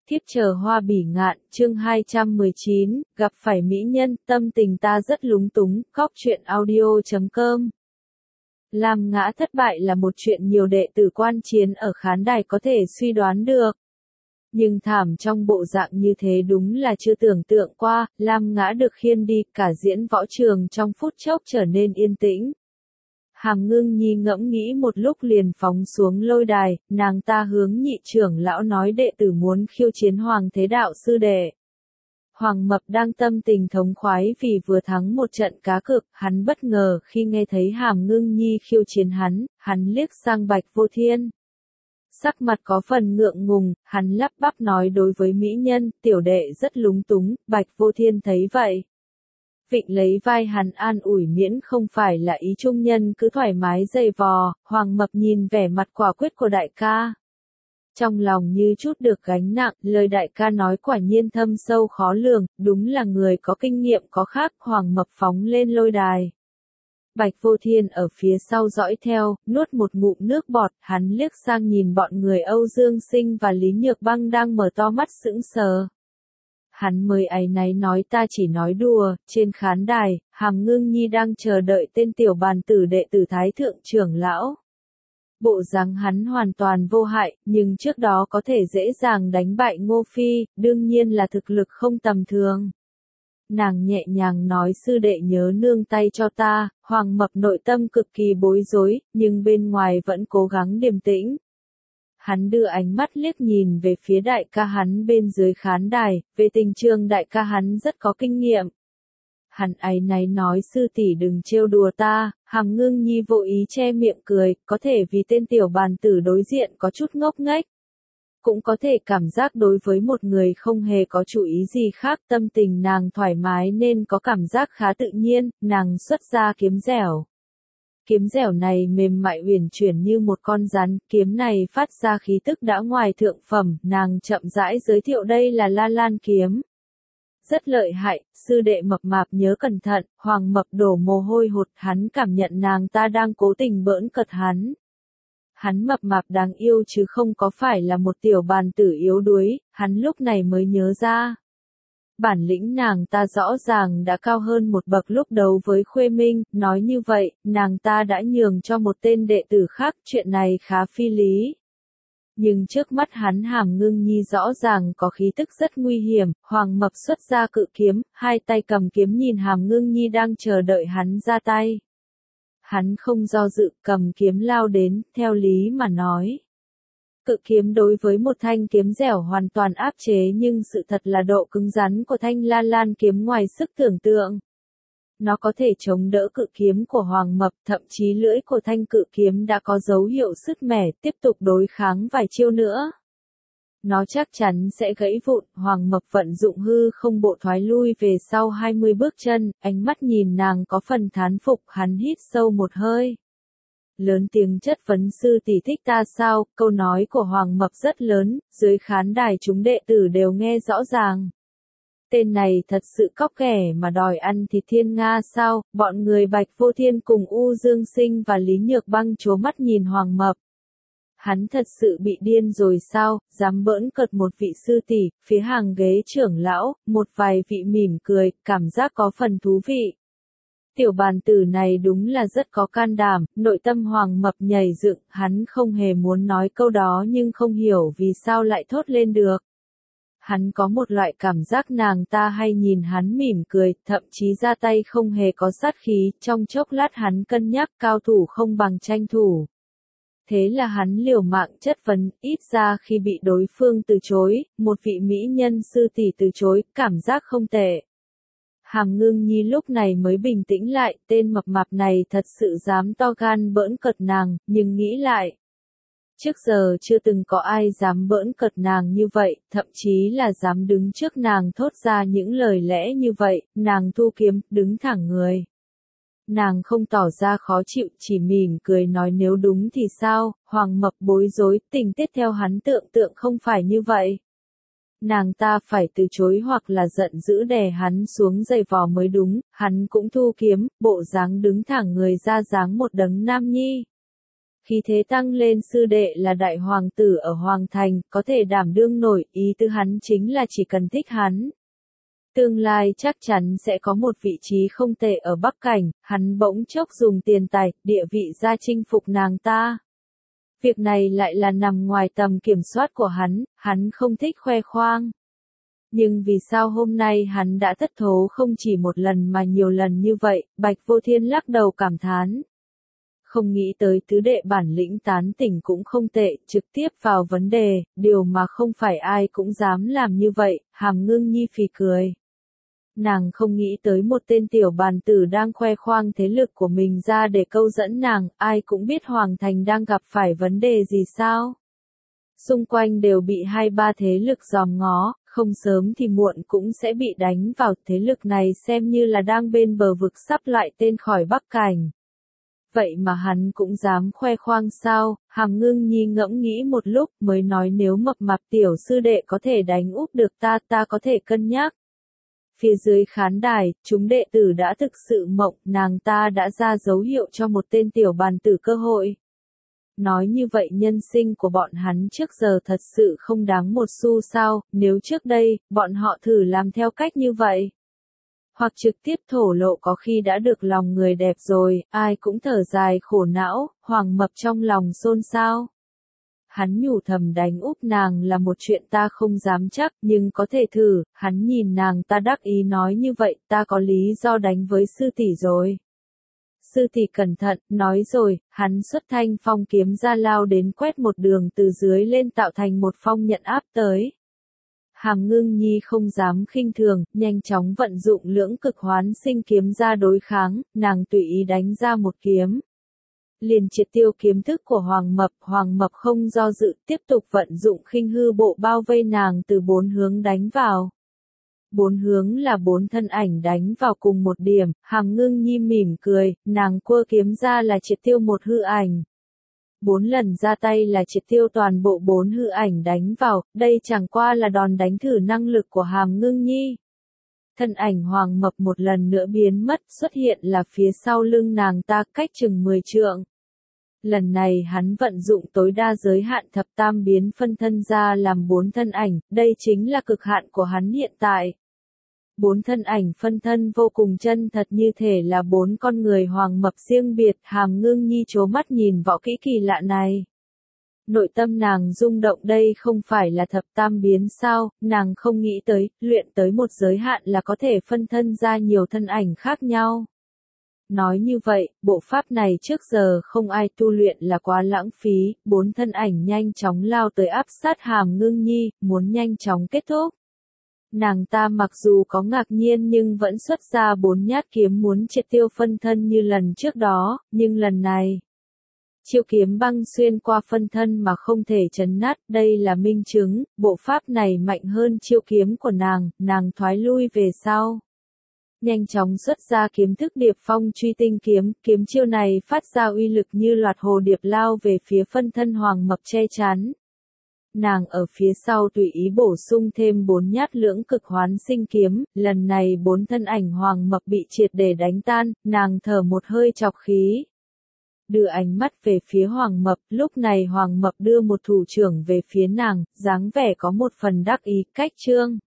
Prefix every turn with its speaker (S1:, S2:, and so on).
S1: Thiếp chờ hoa bỉ ngạn, chương 219, gặp phải mỹ nhân, tâm tình ta rất lúng túng, cóc truyện audio.com. Lam Ngã thất bại là một chuyện nhiều đệ tử quan chiến ở khán đài có thể suy đoán được. Nhưng thảm trong bộ dạng như thế đúng là chưa tưởng tượng qua, Lam Ngã được khiêng đi, cả diễn võ trường trong phút chốc trở nên yên tĩnh. Hàm Ngưng Nhi ngẫm nghĩ một lúc liền phóng xuống lôi đài, nàng ta hướng nhị trưởng lão nói đệ tử muốn khiêu chiến Hoàng Thế Đạo sư đệ. Hoàng Mập đang tâm tình thống khoái vì vừa thắng một trận cá cược, hắn bất ngờ khi nghe thấy Hàm Ngưng Nhi khiêu chiến hắn liếc sang Bạch Vô Thiên. Sắc mặt có phần ngượng ngùng, hắn lắp bắp nói đối với mỹ nhân, tiểu đệ rất lúng túng, Bạch Vô Thiên thấy vậy. Vịnh lấy vai hắn an ủi miễn không phải là ý trung nhân cứ thoải mái giày vò, Hoàng Mập nhìn vẻ mặt quả quyết của đại ca. Trong lòng như chút được gánh nặng, lời đại ca nói quả nhiên thâm sâu khó lường, đúng là người có kinh nghiệm có khác, Hoàng Mập phóng lên lôi đài. Bạch Vô Thiên ở phía sau dõi theo, nuốt một ngụm nước bọt, hắn liếc sang nhìn bọn người Âu Dương Sinh và Lý Nhược Băng đang mở to mắt sững sờ. Hắn mới áy náy nói ta chỉ nói đùa, trên khán đài, Hàm Ngưng Nhi đang chờ đợi tên tiểu bàn tử đệ tử Thái Thượng trưởng lão. Bộ dáng hắn hoàn toàn vô hại, nhưng trước đó có thể dễ dàng đánh bại Ngô Phi, đương nhiên là thực lực không tầm thường. Nàng nhẹ nhàng nói sư đệ nhớ nương tay cho ta, Hoàng Mập nội tâm cực kỳ bối rối, nhưng bên ngoài vẫn cố gắng điềm tĩnh. Hắn đưa ánh mắt liếc nhìn về phía đại ca hắn bên dưới khán đài, về tình trường đại ca hắn rất có kinh nghiệm. Hắn áy náy nói sư tỷ đừng trêu đùa ta, Hàm Ngưng Nhi vô ý che miệng cười, có thể vì tên tiểu bàn tử đối diện có chút ngốc nghếch. Cũng có thể cảm giác đối với một người không hề có chủ ý gì khác, tâm tình nàng thoải mái nên có cảm giác khá tự nhiên, nàng xuất ra kiếm dẻo. Kiếm dẻo này mềm mại uyển chuyển như một con rắn, kiếm này phát ra khí tức đã ngoài thượng phẩm, nàng chậm rãi giới thiệu đây là La Lan kiếm. Rất lợi hại, sư đệ mập mạp nhớ cẩn thận, Hoàng Mập đổ mồ hôi hột, hắn cảm nhận nàng ta đang cố tình bỡn cợt hắn. Hắn mập mạp đáng yêu chứ không có phải là một tiểu bàn tử yếu đuối, hắn lúc này mới nhớ ra. Bản lĩnh nàng ta rõ ràng đã cao hơn một bậc lúc đấu với Khuê Minh, nói như vậy, nàng ta đã nhường cho một tên đệ tử khác, chuyện này khá phi lý. Nhưng trước mắt hắn Hàm Ngưng Nhi rõ ràng có khí tức rất nguy hiểm, Hoàng Mập xuất ra cự kiếm, hai tay cầm kiếm nhìn Hàm Ngưng Nhi đang chờ đợi hắn ra tay. Hắn không do dự cầm kiếm lao đến, theo lý mà nói. Cự kiếm đối với một thanh kiếm dẻo hoàn toàn áp chế nhưng sự thật là độ cứng rắn của thanh La Lan kiếm ngoài sức tưởng tượng. Nó có thể chống đỡ cự kiếm của Hoàng Mập, thậm chí lưỡi của thanh cự kiếm đã có dấu hiệu sứt mẻ, tiếp tục đối kháng vài chiêu nữa. Nó chắc chắn sẽ gãy vụn, Hoàng Mập vận dụng hư không bộ thoái lui về sau 20 bước chân, ánh mắt nhìn nàng có phần thán phục, hắn hít sâu một hơi. Lớn tiếng chất vấn sư tỷ thích ta sao, câu nói của Hoàng Mập rất lớn, dưới khán đài chúng đệ tử đều nghe rõ ràng. Tên này thật sự cóc ghẻ mà đòi ăn thịt thiên nga sao, bọn người Bạch Vô Thiên cùng U Dương Sinh và Lý Nhược Băng trố mắt nhìn Hoàng Mập. Hắn thật sự bị điên rồi sao, dám bỡn cợt một vị sư tỷ, phía hàng ghế trưởng lão, một vài vị mỉm cười, cảm giác có phần thú vị. Tiểu bàn tử này đúng là rất có can đảm, nội tâm Hoàng Mập nhảy dựng, hắn không hề muốn nói câu đó nhưng không hiểu vì sao lại thốt lên được. Hắn có một loại cảm giác nàng ta hay nhìn hắn mỉm cười, thậm chí ra tay không hề có sát khí, trong chốc lát hắn cân nhắc cao thủ không bằng tranh thủ. Thế là hắn liều mạng chất vấn, ít ra khi bị đối phương từ chối, một vị mỹ nhân sư tỷ từ chối, cảm giác không tệ. Hàm Ngưng Nhi lúc này mới bình tĩnh lại, tên mập mạp này thật sự dám to gan bỡn cợt nàng, nhưng nghĩ lại. Trước giờ chưa từng có ai dám bỡn cợt nàng như vậy, thậm chí là dám đứng trước nàng thốt ra những lời lẽ như vậy, nàng thu kiếm, đứng thẳng người. Nàng không tỏ ra khó chịu, chỉ mỉm cười nói nếu đúng thì sao, Hoàng Mập bối rối, tình tiết theo hắn tưởng tượng không phải như vậy. Nàng ta phải từ chối hoặc là giận dữ đè hắn xuống giày vò mới đúng, hắn cũng thu kiếm, bộ dáng đứng thẳng người ra dáng một đấng nam nhi. Khí thế tăng lên, sư đệ là đại hoàng tử ở Hoàng Thành, có thể đảm đương nổi, ý tư hắn chính là chỉ cần thích hắn. Tương lai chắc chắn sẽ có một vị trí không tệ ở Bắc Cảnh, hắn bỗng chốc dùng tiền tài, địa vị ra chinh phục nàng ta. Việc này lại là nằm ngoài tầm kiểm soát của hắn không thích khoe khoang. Nhưng vì sao hôm nay hắn đã thất thố không chỉ một lần mà nhiều lần như vậy, Bạch Vô Thiên lắc đầu cảm thán. Không nghĩ tới tứ đệ bản lĩnh tán tỉnh cũng không tệ, trực tiếp vào vấn đề, điều mà không phải ai cũng dám làm như vậy, Hàm Ngưng Nhi phì cười. Nàng không nghĩ tới một tên tiểu bàn tử đang khoe khoang thế lực của mình ra để câu dẫn nàng, ai cũng biết Hoàng Thành đang gặp phải vấn đề gì sao. Xung quanh đều bị hai ba thế lực giòm ngó, không sớm thì muộn cũng sẽ bị đánh vào, thế lực này xem như là đang bên bờ vực sắp lại tên khỏi Bắc Cảnh. Vậy mà hắn cũng dám khoe khoang sao, Hàm Ngưng Nhi ngẫm nghĩ một lúc mới nói nếu mập mạp tiểu sư đệ có thể đánh úp được ta có thể cân nhắc. Phía dưới khán đài, chúng đệ tử đã thực sự mộng, nàng ta đã ra dấu hiệu cho một tên tiểu bàn tử cơ hội. Nói như vậy nhân sinh của bọn hắn trước giờ thật sự không đáng một xu sao, nếu trước đây, bọn họ thử làm theo cách như vậy. Hoặc trực tiếp thổ lộ có khi đã được lòng người đẹp rồi, ai cũng thở dài khổ não, Hoàng Mập trong lòng xôn xao. Hắn nhủ thầm đánh úp nàng là một chuyện ta không dám chắc, nhưng có thể thử, hắn nhìn nàng ta đắc ý nói như vậy, ta có lý do đánh với sư tỷ rồi. Sư tỷ cẩn thận, nói rồi, hắn xuất thanh phong kiếm ra lao đến quét một đường từ dưới lên tạo thành một phong nhận áp tới. Hàm Ngưng Nhi không dám khinh thường, nhanh chóng vận dụng lưỡng cực hoán sinh kiếm ra đối kháng, nàng tùy ý đánh ra một kiếm. Liền triệt tiêu kiếm thức của Hoàng Mập không do dự, tiếp tục vận dụng khinh hư bộ bao vây nàng từ bốn hướng đánh vào. Bốn hướng là bốn thân ảnh đánh vào cùng một điểm, Hàm Ngưng Nhi mỉm cười, nàng quơ kiếm ra là triệt tiêu một hư ảnh. 4 lần ra tay là triệt tiêu toàn bộ 4 hư ảnh đánh vào, đây chẳng qua là đòn đánh thử năng lực của Hàm Ngưng Nhi. Thân ảnh Hoàng Mập một lần nữa biến mất, xuất hiện là phía sau lưng nàng ta cách chừng 10 trượng. Lần này hắn vận dụng tối đa giới hạn thập tam biến phân thân ra làm 4 thân ảnh, đây chính là cực hạn của hắn hiện tại. 4 thân ảnh phân thân vô cùng chân thật như thể là 4 con người Hoàng Mập riêng biệt, Hàm Ngưng Nhi trố mắt nhìn võ kỹ kỳ lạ này. Nội tâm nàng rung động, đây không phải là thập tam biến sao, nàng không nghĩ tới, luyện tới một giới hạn là có thể phân thân ra nhiều thân ảnh khác nhau. Nói như vậy, bộ pháp này trước giờ không ai tu luyện là quá lãng phí, 4 thân ảnh nhanh chóng lao tới áp sát Hàm Ngưng Nhi, muốn nhanh chóng kết thúc. Nàng ta mặc dù có ngạc nhiên nhưng vẫn xuất ra 4 nhát kiếm muốn triệt tiêu phân thân như lần trước đó, nhưng lần này, chiêu kiếm băng xuyên qua phân thân mà không thể chấn nát, đây là minh chứng, bộ pháp này mạnh hơn chiêu kiếm của nàng thoái lui về sau. Nhanh chóng xuất ra kiếm thức Điệp Phong Truy Tinh kiếm, kiếm chiêu này phát ra uy lực như loạt hồ điệp lao về phía phân thân Hoàng Mập che chắn. Nàng ở phía sau tùy ý bổ sung thêm 4 nhát lưỡng cực hoán sinh kiếm, lần này 4 thân ảnh Hoàng Mập bị triệt để đánh tan, nàng thở một hơi trọc khí. Đưa ánh mắt về phía Hoàng Mập, lúc này Hoàng Mập đưa một thủ trưởng về phía nàng, dáng vẻ có một phần đắc ý, cách trương.